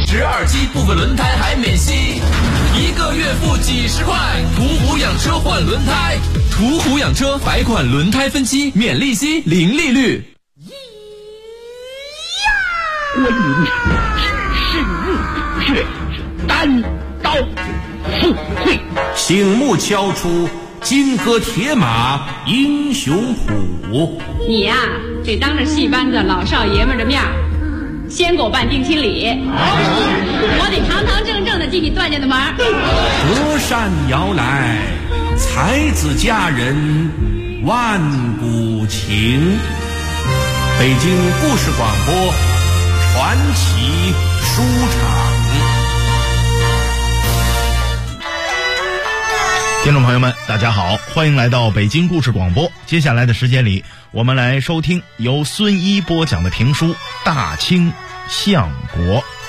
直二期部分轮胎还免息，1个月付几10块。途虎养车换轮胎，途虎养车百款轮胎分期，免利息，零利率。 观音只是入穴，单刀赴会， 醒目敲出金戈铁马英雄谱。 你呀，得当着戏班子老少爷们的面先给我办定亲礼，我得堂堂正正的进你段家的门。 隔山遥来，才子佳人万古情。北京故事广播传奇书场。 听众朋友们大家好，欢迎来到北京故事广播。接下来的时间里，我们来收听由孙一播讲的评书《大清相国》。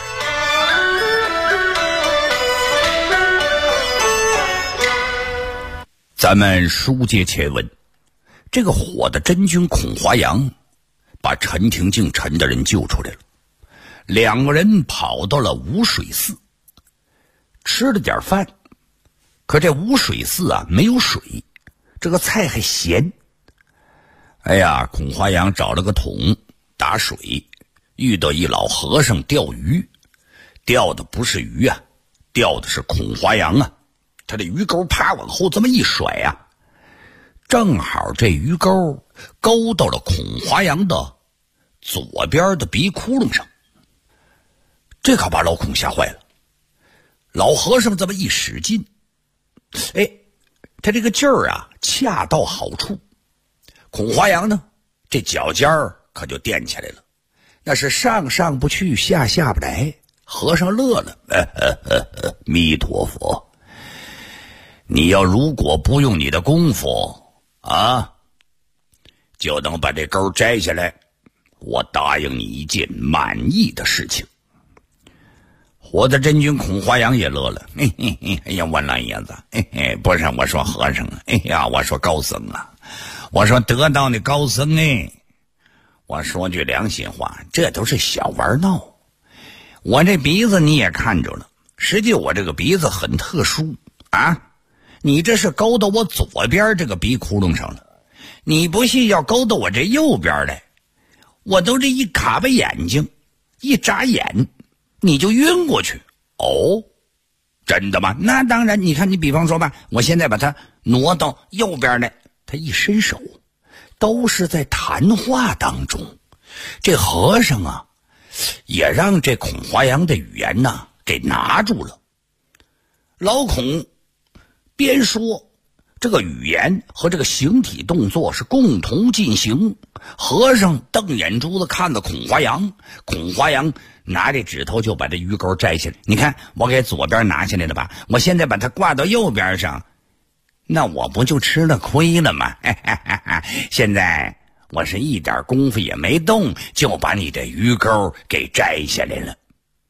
咱们书接前文，这个火的真君孔华阳把陈廷敬陈大人救出来了，两个人跑到了无水寺，吃了点饭。可这无水寺啊没有水，这个菜还咸。哎呀，孔华阳找了个桶打水，遇到一老和尚钓鱼，钓的不是鱼啊，钓的是孔华阳啊。他这鱼钩啪往后这么一甩啊，正好这鱼钩勾到了孔华阳的左边的鼻窟窿上，这可把老孔吓坏了。老和尚这么一使劲，哎，他这个劲儿啊恰到好处，孔华阳呢这脚尖儿可就垫起来了，那是上不去下不来。和尚乐了，弥陀佛，你要如果不用你的功夫啊，就能把这钩摘下来，我答应你一件满意的事情。我的真君孔华阳也乐了，哎呀，我老爷子，不是我说和尚啊，哎呀，我说高僧啊，我说得道的高僧哎，我说句良心话，这都是小玩闹。我这鼻子你也看着了，实际我这个鼻子很特殊啊，你这是勾到我左边这个鼻窟窿上了，你不信要勾到我这右边来，我都这一卡巴眼睛一眨眼你就晕过去。哦，真的吗？那当然，你看你比方说吧，我现在把它挪到右边来，他一伸手，都是在谈话当中。这和尚啊也让这孔华阳的语言呢给拿住了。老孔边说，这个语言和这个形体动作是共同进行。和尚瞪眼珠子看着孔华阳，孔华阳拿这指头就把这鱼钩摘下来。你看我给左边拿下来了吧，我现在把它挂到右边上，那我不就吃了亏了吗？现在我是一点功夫也没动，就把你的鱼钩给摘下来了。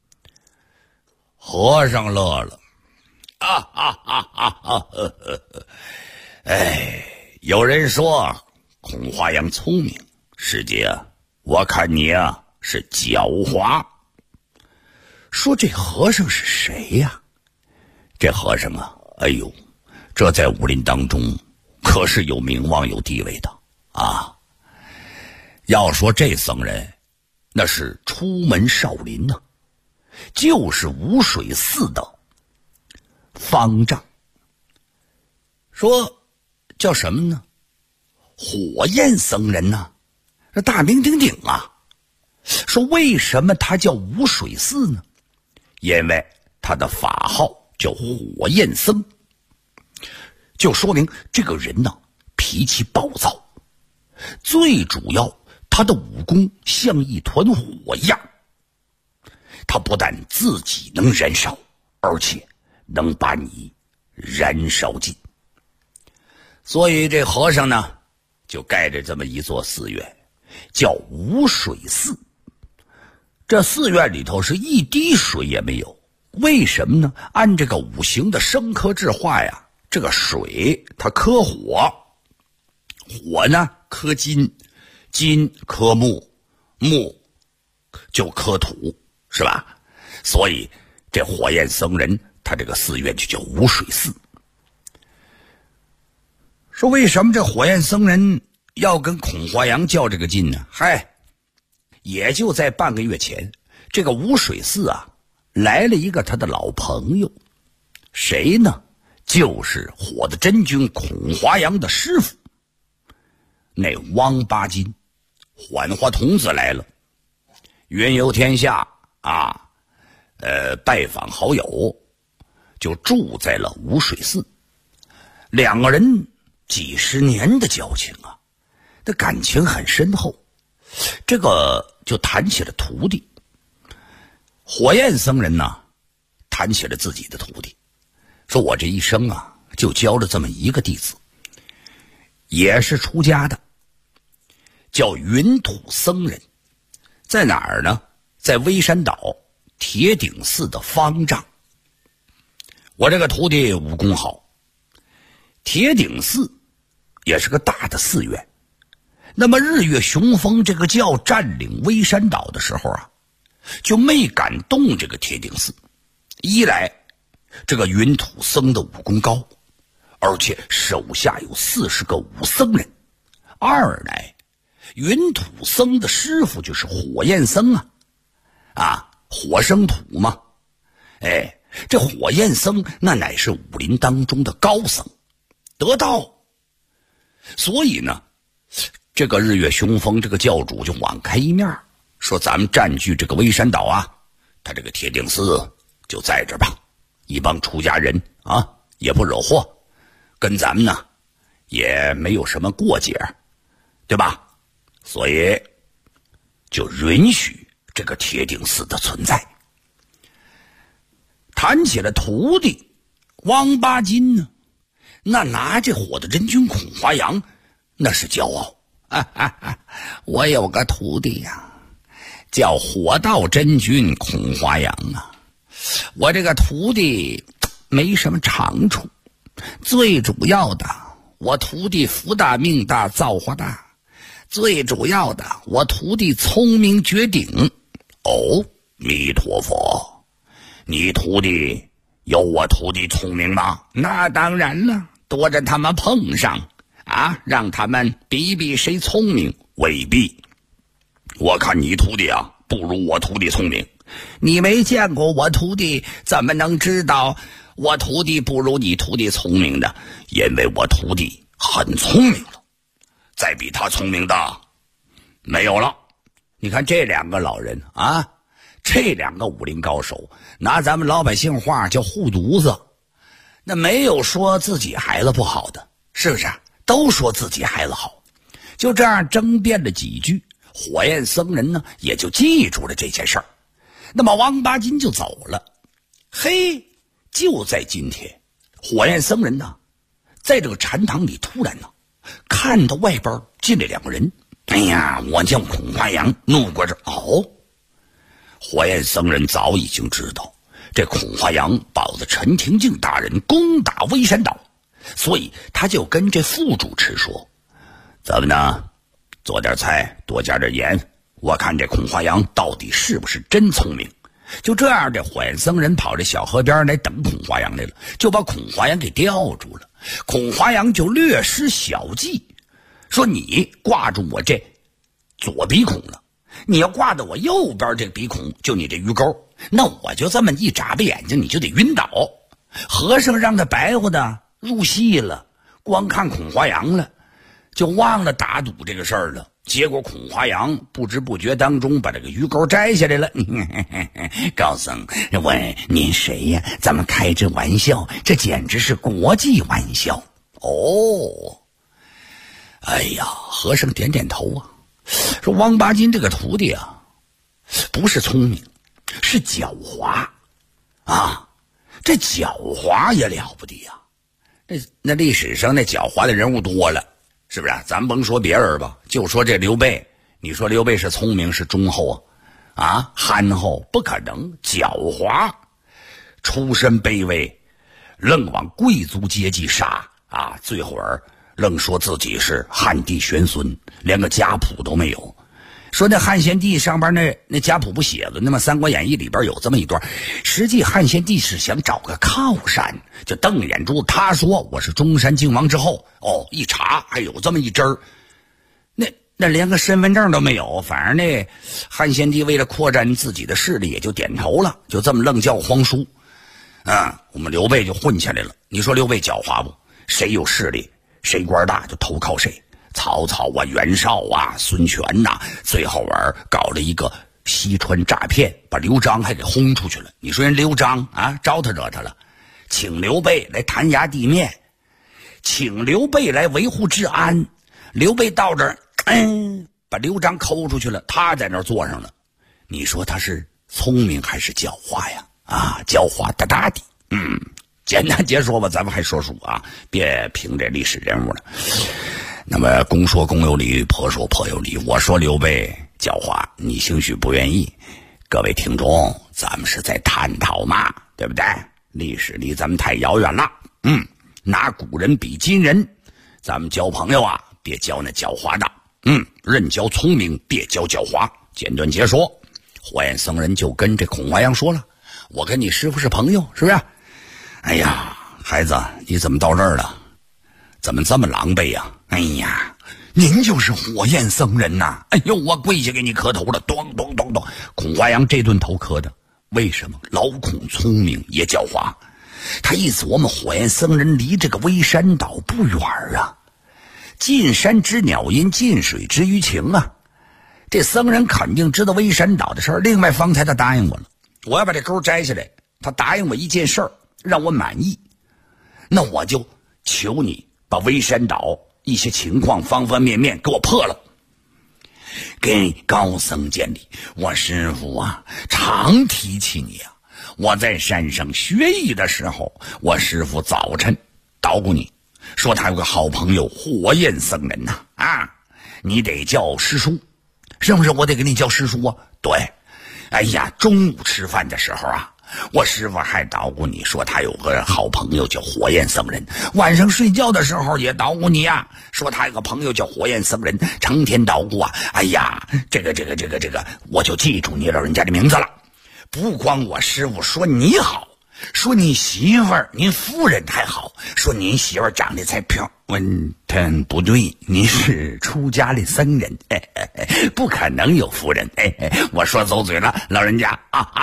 和尚乐了，哎，有人说孔华阳聪明，师姐啊，我看你啊是狡猾。说这和尚是谁呀？这和尚啊，哎呦，这在武林当中可是有名望有地位的啊。要说这僧人那是出门少林呢，就是无水寺的方丈。说叫什么呢？火焰僧人呢，这大名鼎鼎啊。说为什么他叫无水寺呢？因为他的法号叫火焰僧，就说明这个人呢脾气暴躁，最主要他的武功像一团火一样，他不但自己能燃烧，而且能把你燃烧尽。所以这和尚呢就盖着这么一座寺院，叫无水寺。这寺院里头是一滴水也没有，为什么呢？按这个五行的生克制化呀，这个水它克火，火呢克金，金克木，木就克土，是吧？ 所以这火焰僧人他这个寺院就叫无水寺。说为什么这火焰僧人要跟孔华阳较这个劲呢？也就在半个月前，这个无水寺啊来了一个他的老朋友，谁呢？就是火的真君孔华阳的师傅，那汪八金，缓化童子来了，云游天下啊，拜访好友，就住在了无水寺。两个人几十年的交情啊，这感情很深厚。这个就谈起了徒弟。火焰僧人呢，谈起了自己的徒弟，说我这一生啊，就教了这么一个弟子，也是出家的，叫云土僧人，在哪儿呢？在微山岛铁顶寺的方丈。我这个徒弟武功好，铁顶寺也是个大的寺院。那么日月雄风这个教占领微山岛的时候啊，就没敢动这个铁顶寺。一来这个云土僧的武功高，而且手下有40个武僧人；二来云土僧的师傅就是火焰僧火生土嘛。这火焰僧那乃是武林当中的高僧，得道。所以呢，这个日月雄风这个教主就网开一面，说咱们占据这个微山岛啊，他这个铁顶寺就在这吧，一帮出家人啊，也不惹祸，跟咱们呢也没有什么过节，对吧？所以就允许这个铁顶寺的存在。谈起了徒弟汪八金呢，那拿这火的真君孔华阳那是骄傲。我有个徒弟呀，叫火道真君孔华阳啊。我这个徒弟没什么长处，最主要的我徒弟福大命大造化大，最主要的我徒弟聪明绝顶。弥陀佛，你徒弟有我徒弟聪明吗？那当然了，多着他们碰上啊，让他们比比谁聪明。未必，我看你徒弟啊不如我徒弟聪明。你没见过我徒弟，怎么能知道我徒弟不如你徒弟聪明的？因为我徒弟很聪明了，再比他聪明的没有了。你看这两个老人啊，这两个武林高手，拿咱们老百姓话叫护犊子，那没有说自己孩子不好的，是不是？都说自己孩子好。就这样争辩了几句，火焰僧人呢也就记住了这件事儿。那么汪八金就走了。就在今天，火焰僧人呢在这个禅堂里突然呢看到外边进来两个人。我叫孔华阳，怒过着火焰僧人早已经知道这孔华阳保的陈廷敬大人攻打微山岛，所以他就跟这副主持说，咱们呢做点菜，多加点盐，我看这孔华阳到底是不是真聪明。就这样，这火焰僧人跑这小河边来等孔华阳来了，就把孔华阳给吊住了。孔华阳就略施小计，说你挂住我这左鼻孔了，你要挂到我右边这个鼻孔，就你这鱼钩，那我就这么一眨巴眼睛，你就得晕倒。和尚让他白活的入戏了，光看孔华阳了，就忘了打赌这个事儿了。结果孔华阳不知不觉当中把这个鱼钩摘下来了。高僧，您谁呀？咱们开这玩笑，这简直是国际玩笑。和尚点点头啊，说汪八金这个徒弟啊，不是聪明，是狡猾啊。这狡猾也了不得呀，那历史上那狡猾的人物多了，是不是？咱甭说别人吧，就说这刘备，你说刘备是聪明是忠厚啊？憨厚不可能，狡猾，出身卑微，愣往贵族阶级杀啊！最后愣说自己是汉帝玄孙，连个家谱都没有。 说那汉献帝上边那家谱不写了，那么《三国演义》里边有这么一段，实际汉献帝是想找个靠山，就瞪眼珠，他说我是中山靖王之后，一查还有这么一支儿，那连个身份证都没有，反而那汉献帝为了扩展自己的势力，也就点头了，就这么愣叫皇叔。我们刘备就混起来了。你说刘备狡猾不？谁有势力，谁官大就投靠谁。曹操啊，袁绍啊，孙权呐，最好玩，搞了一个西川诈骗，把刘璋还给轰出去了。你说人刘璋啊，招他惹他了，请刘备来弹压地面，请刘备来维护治安。刘备到这儿，把刘璋抠出去了，他在那儿坐上了。你说他是聪明还是狡猾呀？狡猾大大的。简单结说吧，咱们还说书啊，别评这历史人物了。那么公说公有理，婆说婆有理。我说刘备狡猾，你兴许不愿意。各位听众，咱们是在探讨嘛，对不对？历史离咱们太遥远了。拿古人比今人，咱们交朋友啊，别交那狡猾的。认交聪明，别交狡猾。简短结说，火焰僧人就跟这孔华阳说了，我跟你师父是朋友，是不是？哎呀，孩子，你怎么到这儿了？怎么这么狼狈呀？哎呀，您就是火焰僧人呐！哎呦，我跪下给你磕头了，咚咚咚咚。孔华阳这顿头磕的，为什么？老孔聪明也狡猾，他意思我们火焰僧人离这个微山岛不远啊，近山知鸟音，近水知鱼情啊。这僧人肯定知道微山岛的事儿，另外方才他答应我了，我要把这钩摘下来，他答应我一件事儿，让我满意，那我就求你把微山岛一些情况方方面面给我破了。给高僧见礼，我师父啊常提起你啊，我在山上学艺的时候，我师父早晨捣鼓你说他有个好朋友火焰僧人呐，你得叫师叔，是不是？我得给你叫师叔啊。对，哎呀，中午吃饭的时候啊，我师父还捣鼓你说他有个好朋友叫火焰僧人，晚上睡觉的时候也捣鼓你啊，说他有个朋友叫火焰僧人，成天捣鼓啊。哎呀，这个，我就记住你老人家的名字了。不光我师父说你好，说你媳妇儿、您夫人还好，说您媳妇儿长得才漂亮。不对，你是出家的僧人，不可能有夫人。我说走嘴了，老人家。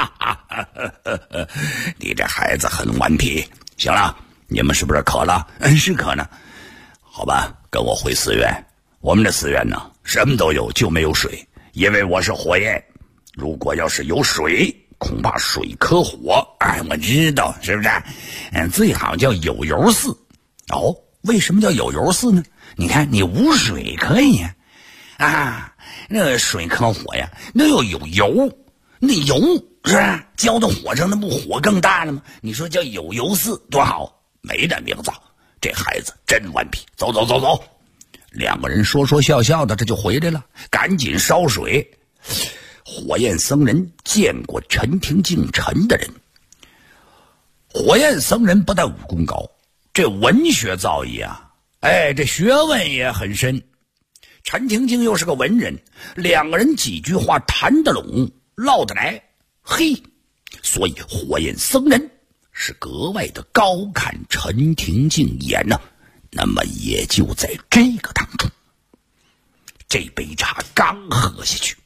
你这孩子很顽皮。行了，你们是不是渴了？是渴呢。好吧，跟我回寺院。我们的寺院呢，什么都有，就没有水，因为我是火焰。如果要是有水，恐怕水克火。我知道，是不是？最好叫有油寺。为什么叫有油寺呢？你看，你无水可以呀，那水克火呀，那要有油，那油是吧？浇到火上，那不火更大了吗？你说叫有油寺多好，没这名字。这孩子真顽皮。走，两个人说笑笑的，这就回来了，赶紧烧水。火焰僧人见过陈廷敬陈的人，火焰僧人不但武功高，这文学造诣啊，这学问也很深。陈廷敬又是个文人，两个人几句话谈得拢，唠得来，所以火焰僧人是格外的高看陈廷敬一眼呢。那么也就在这个当中，这杯茶刚喝下去，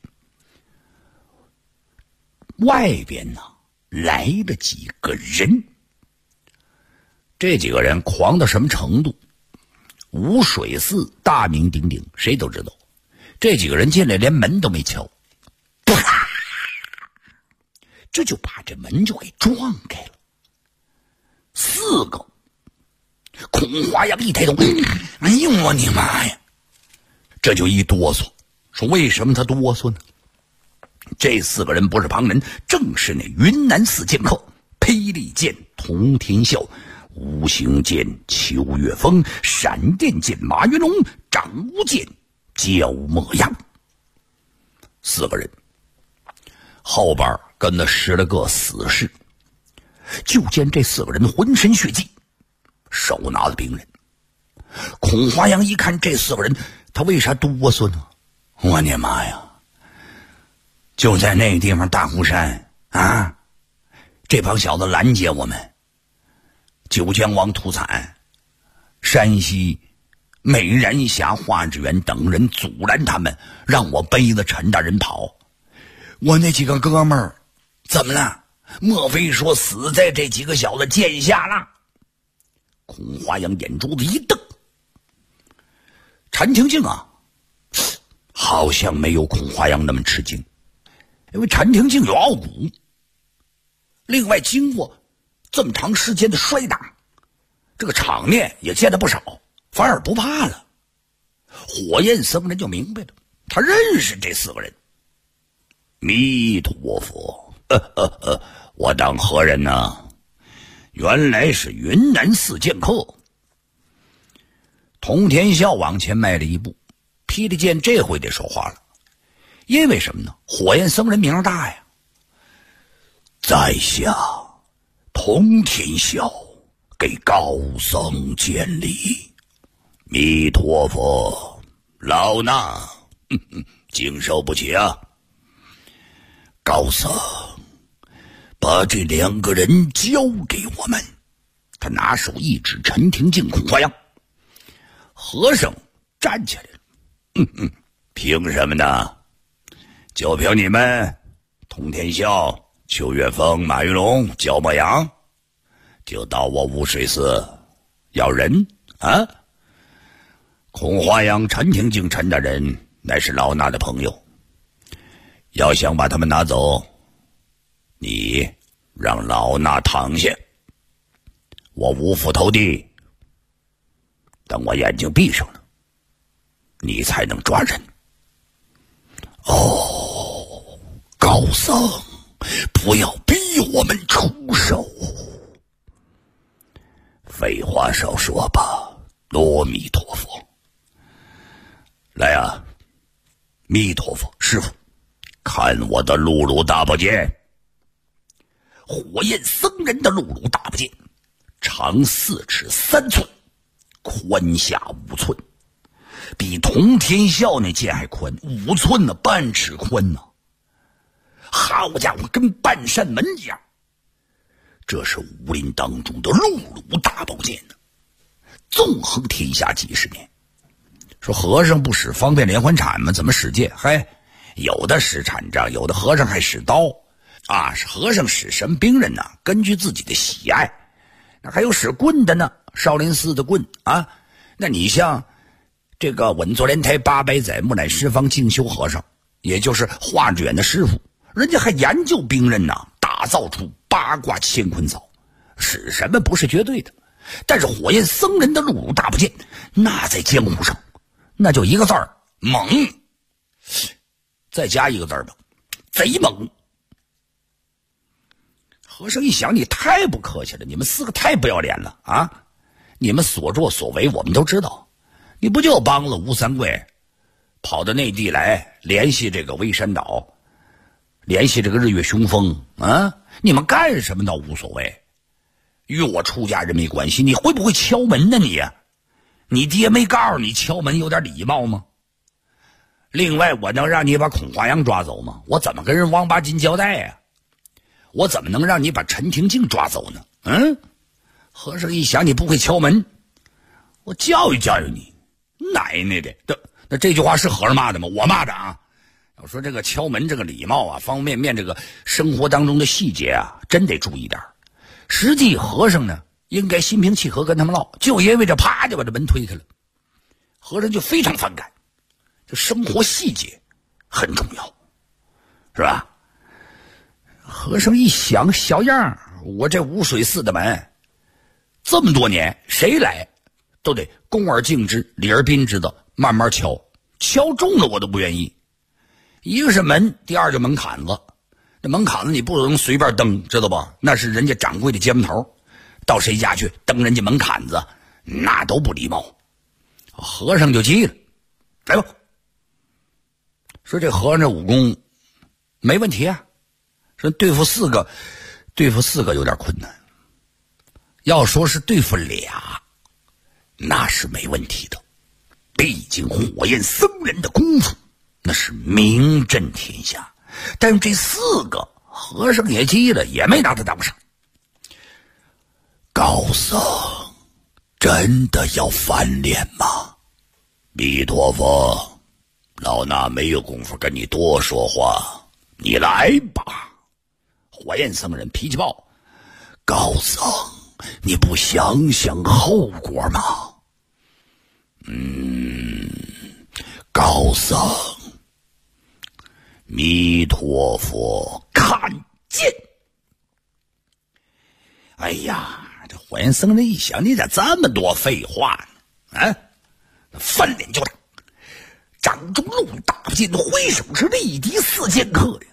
外边呢来了几个人。这几个人狂到什么程度？无水寺大名鼎鼎，谁都知道。这几个人进来连门都没敲，这就把这门就给撞开了。4个。孔华阳一抬头，哎呦我的妈呀！这就一哆嗦。说为什么他哆嗦呢？这4个人不是旁人，正是那云南4剑客：霹雳剑童天啸，无形剑邱月峰，闪电剑马云龙，掌无剑焦墨阳。4个人后边跟了10来个死士。就见这4个人浑身血迹，手拿着兵刃。孔华阳一看这4个人，他为啥哆嗦呢？我的妈呀， 就在那个地方大湖山啊，这帮小子拦截我们，九江王土产、山西美人峡华志远等人阻拦他们，让我背着陈大人跑。我那几个哥们儿怎么了？莫非说死在这几个小子剑下了？孔华阳眼珠子一瞪，陈廷敬啊，好像没有孔华阳那么吃惊，因为陈廷敬有傲骨，另外经过这么长时间的摔打，这个场面也见得不少，反而不怕了。火焰僧人就明白了，他认识这4个人。弥陀佛，我当何人呢？原来是云南寺剑客。通天笑往前迈了一步，霹雳剑这回得说话了，因为什么呢？火焰僧人名大呀。在下通天笑给高僧见礼。弥陀佛，老衲经受不起啊。高僧，把这2个人交给我们。他拿手一指陈廷敬、孔华阳。和尚站起来了，凭什么呢？就凭你们通天笑、邱月峰、马玉龙、焦墨阳，就到我污水寺要人啊？孔华阳、陈廷敬、陈大人乃是老衲的朋友，要想把他们拿走，你让老衲躺下，我五斧投地，等我眼睛闭上了，你才能抓人。哦，高僧，不要逼我们出手。废话少说吧，阿弥陀佛。来啊，弥陀佛，师父，看我的露露大宝剑。火焰僧人的露露大宝剑，长4尺3寸，宽下5寸，比通天笑那剑还宽5寸呢，半尺宽呢。好家伙，跟半扇门一样。这是武林当中的露露大宝剑呢，纵横天下几十年。说和尚不使方便连环铲吗？怎么使剑？嘿，有的使铲杖，有的和尚还使刀啊。和尚使什么兵刃呢？根据自己的喜爱。那还有使棍的呢，少林寺的棍啊。那你像这个稳坐莲台800载木乃释方静修和尚，也就是华志远的师傅，人家还研究兵刃呢，打造出八卦乾坤扫，使什么不是绝对的。但是火焰僧人的露露大宝剑，那在江湖上那就一个字儿，猛。再加一个字儿吧，贼猛。和尚一想，你太不客气了，你们4个太不要脸了啊！你们所作所为我们都知道，你不就帮了吴三桂跑到内地来联系这个微山岛，联系这个日月雄风啊？你们干什么倒无所谓，与我出家人没关系。你会不会敲门呢？你爹没告诉你敲门有点礼貌吗？另外，我能让你把孔华阳抓走吗？我怎么跟人王八金交代呀？我怎么能让你把陈廷敬抓走呢？和尚一想，你不会敲门，我教育教育你，奶奶的！那这句话是和尚骂的吗？我骂的啊！要说这个敲门这个礼貌啊，方方面面这个生活当中的细节啊，真得注意点。实际和尚呢，应该心平气和跟他们唠，就因为这啪就把这门推开了，和尚就非常反感。这生活细节很重要，是吧？和尚一想，小样，我这污水寺的门这么多年，谁来都得恭而敬之，礼而宾之的慢慢敲，敲中了我都不愿意。一个是门，第二就门槛子。这门槛子你不能随便蹬，知道吧？那是人家掌柜的接门头，到谁家去蹬人家门槛子，那都不礼貌。和尚就急了，来吧，说这和尚这武功没问题啊，说对付4个有点困难，要说是对付俩，那是没问题的。毕竟火焰僧人的功夫那是名震天下， 但是这4个和尚也急了，也没拿他当上。高僧真的要翻脸吗？弥陀佛，老衲没有功夫跟你多说话，你来吧。火焰僧人脾气暴，高僧，你不想想后果吗？高僧，弥陀佛，看见。哎呀，这火焰僧人一想，你咋这么多废话呢？啊，翻脸就打，掌中路大不进，挥手是力敌4剑客呀。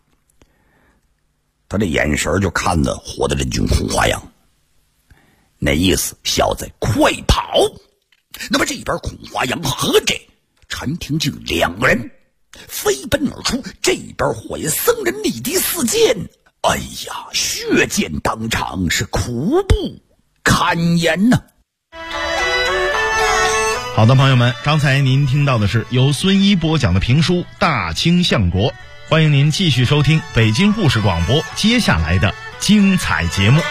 他这眼神就看着火的真君孔华阳，那意思小子快跑。那么这边孔华阳和这陈廷敬2个人飞奔而出，这边火焰僧人力敌4剑，哎呀，血溅当场，是苦不堪言呐。 好的，朋友们，刚才您听到的是由孙一播讲的评书《大清相国》，欢迎您继续收听北京故事广播接下来的精彩节目。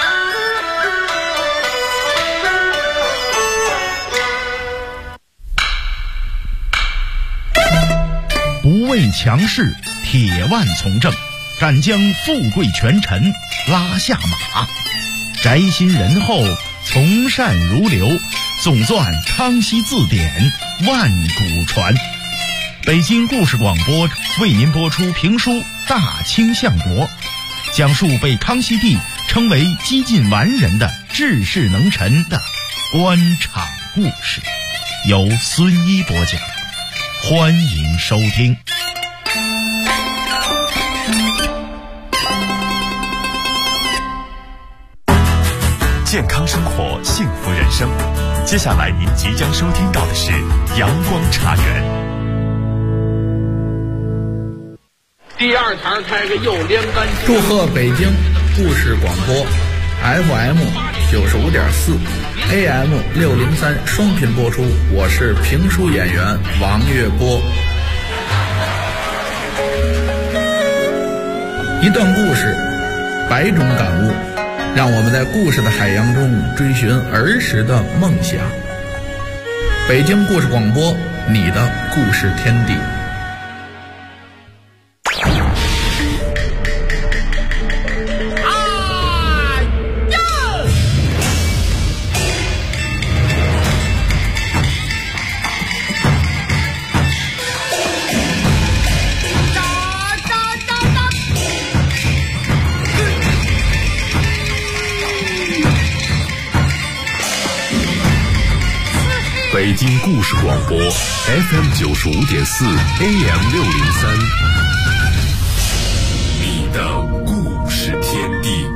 不畏强势，铁腕从政，敢将富贵权臣拉下马，宅心仁厚，从善如流，总纂康熙字典，万古传。北京故事广播为您播出评书《大清相国》，讲述被康熙帝称为几近完人的治世能臣的官场故事，由孙一播讲，欢迎收听。 健康生活，幸福人生。接下来您即将收听到的是阳光茶园。 第2台开个右连杆。 祝贺北京故事广播 FM 95.4 AM 603双频播出，我是评书演员王月波。一段故事，百种感悟，让我们在故事的海洋中追寻儿时的梦想。北京故事广播，你的故事天地。 北京故事广播 FM 95.4 AM 603，你的故事天地。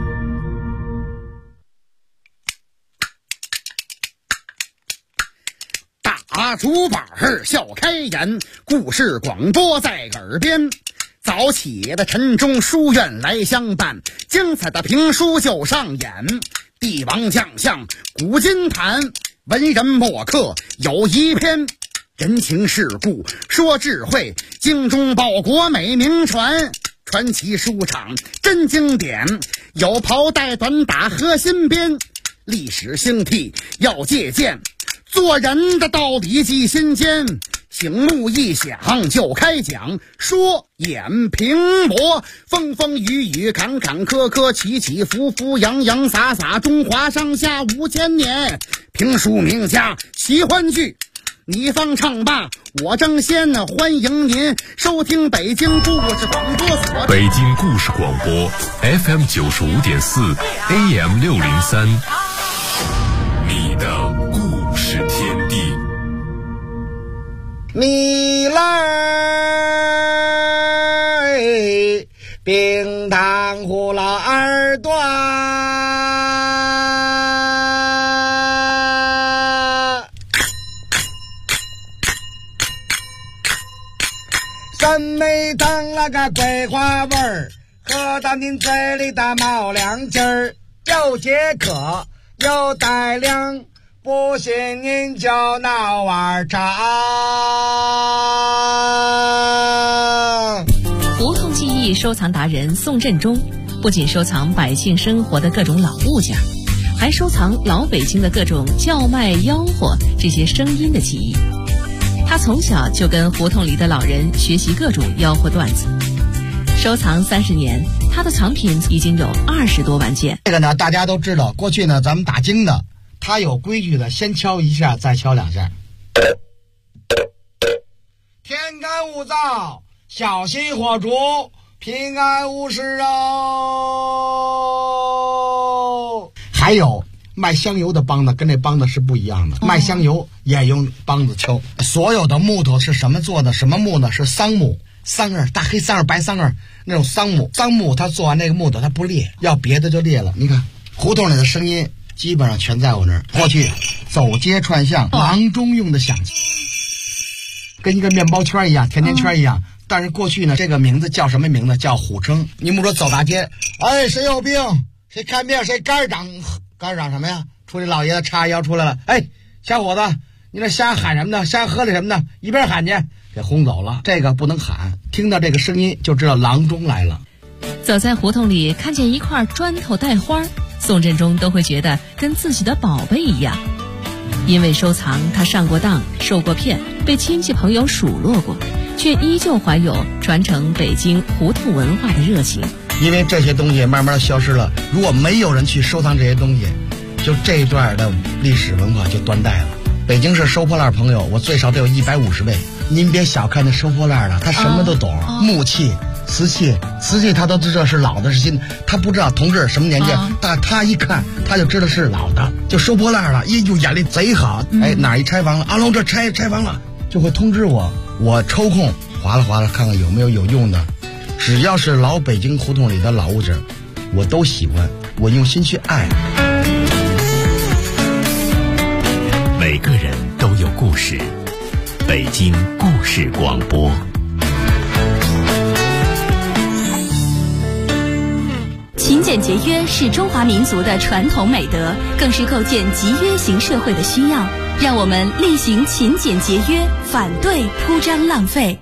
大竹板笑开颜，故事广播在耳边。早起的晨钟书院来相伴，精彩的评书就上演。帝王将相古今谈，文人墨客有一篇，人情世故说智慧，精忠报国美名传。传奇书场真经典，有袍带短打和新编，历史兴替要借鉴，做人的道理记心间。醒目一响就开讲，说演评驳，风风雨雨坎坎坷坷，起起伏伏洋洋洒洒，中华上下5000年。评书名家喜欢剧，你方唱罢我争先，欢迎您收听北京故事广播所。 北京故事广播 FM 95.4 AM 603，你的故事天地。 你来冰糖葫芦耳朵，酸梅汤那个桂花味儿，喝到您嘴里的冒凉劲儿，又解渴又带凉，不信您就闹碗茶。 胡同地收藏达人宋振中，不仅收藏百姓生活的各种老物件，还收藏老北京的各种叫卖吆喝这些声音的记忆。他从小就跟胡同里的老人学习各种吆喝段子，收藏30年，他的藏品已经有20多万件。 这个呢，大家都知道，过去呢，咱们打更的，他有规矩的，先敲一下，再敲2下。天干物燥，小心火烛，平安无事哦。还有卖香油的梆子跟这梆子是不一样的，卖香油也用梆子敲。所有的木头是什么做的？什么木呢？是桑木，桑儿，大黑桑儿、白桑儿那种桑木。桑木它做完那个木头它不裂，要别的就裂了。你看胡同里的声音基本上全在我那儿。过去走街串巷，郎中用的响器，跟一个面包圈一样，甜甜圈一样。但是过去呢，这个名字叫什么名字？叫虎称。你们说走大街，哎，谁有病？谁看病？谁肝长什么呀？出去老爷子叉腰出来了，哎，小伙子，你那瞎喊什么呢？瞎喝的什么呢？一边喊去，给轰走了。这个不能喊，听到这个声音就知道郎中来了。 走在胡同里，看见一块砖头带花，宋振中都会觉得跟自己的宝贝一样。因为收藏，他上过当，受过骗，被亲戚朋友数落过，却依旧怀有传承北京胡同文化的热情。 因为这些东西慢慢消失了，如果没有人去收藏这些东西，就这一段的历史文化就断代了。北京市收破烂朋友，我最少得有150位。您别小看那收破烂的，他什么都懂，木器、瓷器他都知道是老的是新的，他不知道同志什么年纪，但他一看他就知道是老的，就收破烂了，就眼力贼好。哎，哪一拆房了？阿龙这拆房了，就会通知我，我抽空划拉看看有没有用的。只要是老北京胡同里的老物件，我都喜欢，我用心去爱。 每个人都有故事，北京故事广播。 勤俭节约是中华民族的传统美德，更是构建集约型社会的需要。让我们力行勤俭节约，反对铺张浪费。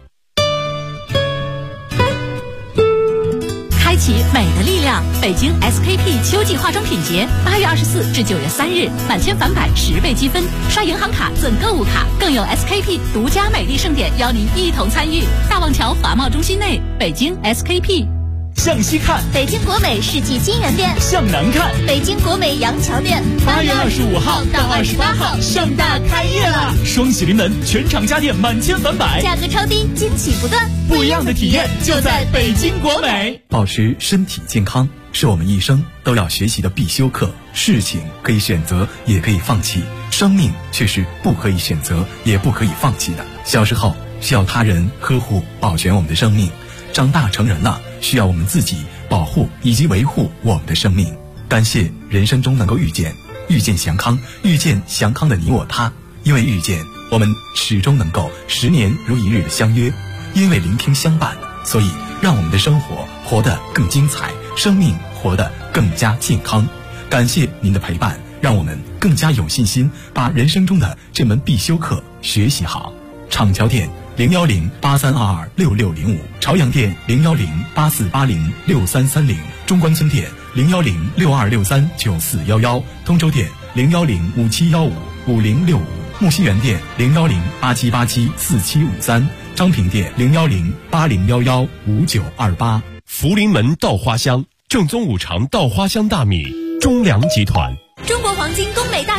开启美的力量，北京 SKP 秋季化妆品节，8月24至9月3日，满千返百10倍积分，刷银行卡赠购物卡，更有 SKP 独家美丽盛典邀您一同参与。大望桥华贸中心内，北京 SKP。 向西看， 北京国美世纪金源店； 向南看， 北京国美杨桥店。 8月25号到28号盛大开业了，双喜临门，全场家电满千返百， 价格超低，惊喜不断， 不一样的体验就在北京国美。 保持身体健康是我们一生都要学习的必修课。事情可以选择，也可以放弃，生命却是不可以选择，也不可以放弃的。小时候需要他人呵护保全我们的生命，长大成人了，需要我们自己保护以及维护我们的生命。感谢人生中能够遇见祥康，遇见祥康的你我他。因为遇见，我们始终能够10年如一日的相约；因为聆听相伴，所以让我们的生活活得更精彩，生命活得更加健康。感谢您的陪伴，让我们更加有信心把人生中的这门必修课学习好。厂桥店01083226605，朝阳店01084806330，中关村店01062639411，通州店01057155065，木樨园店01087874753，张平店01080115928。 福临门稻花香，正宗5常稻花香大米，中粮集团。 中国黄金工美大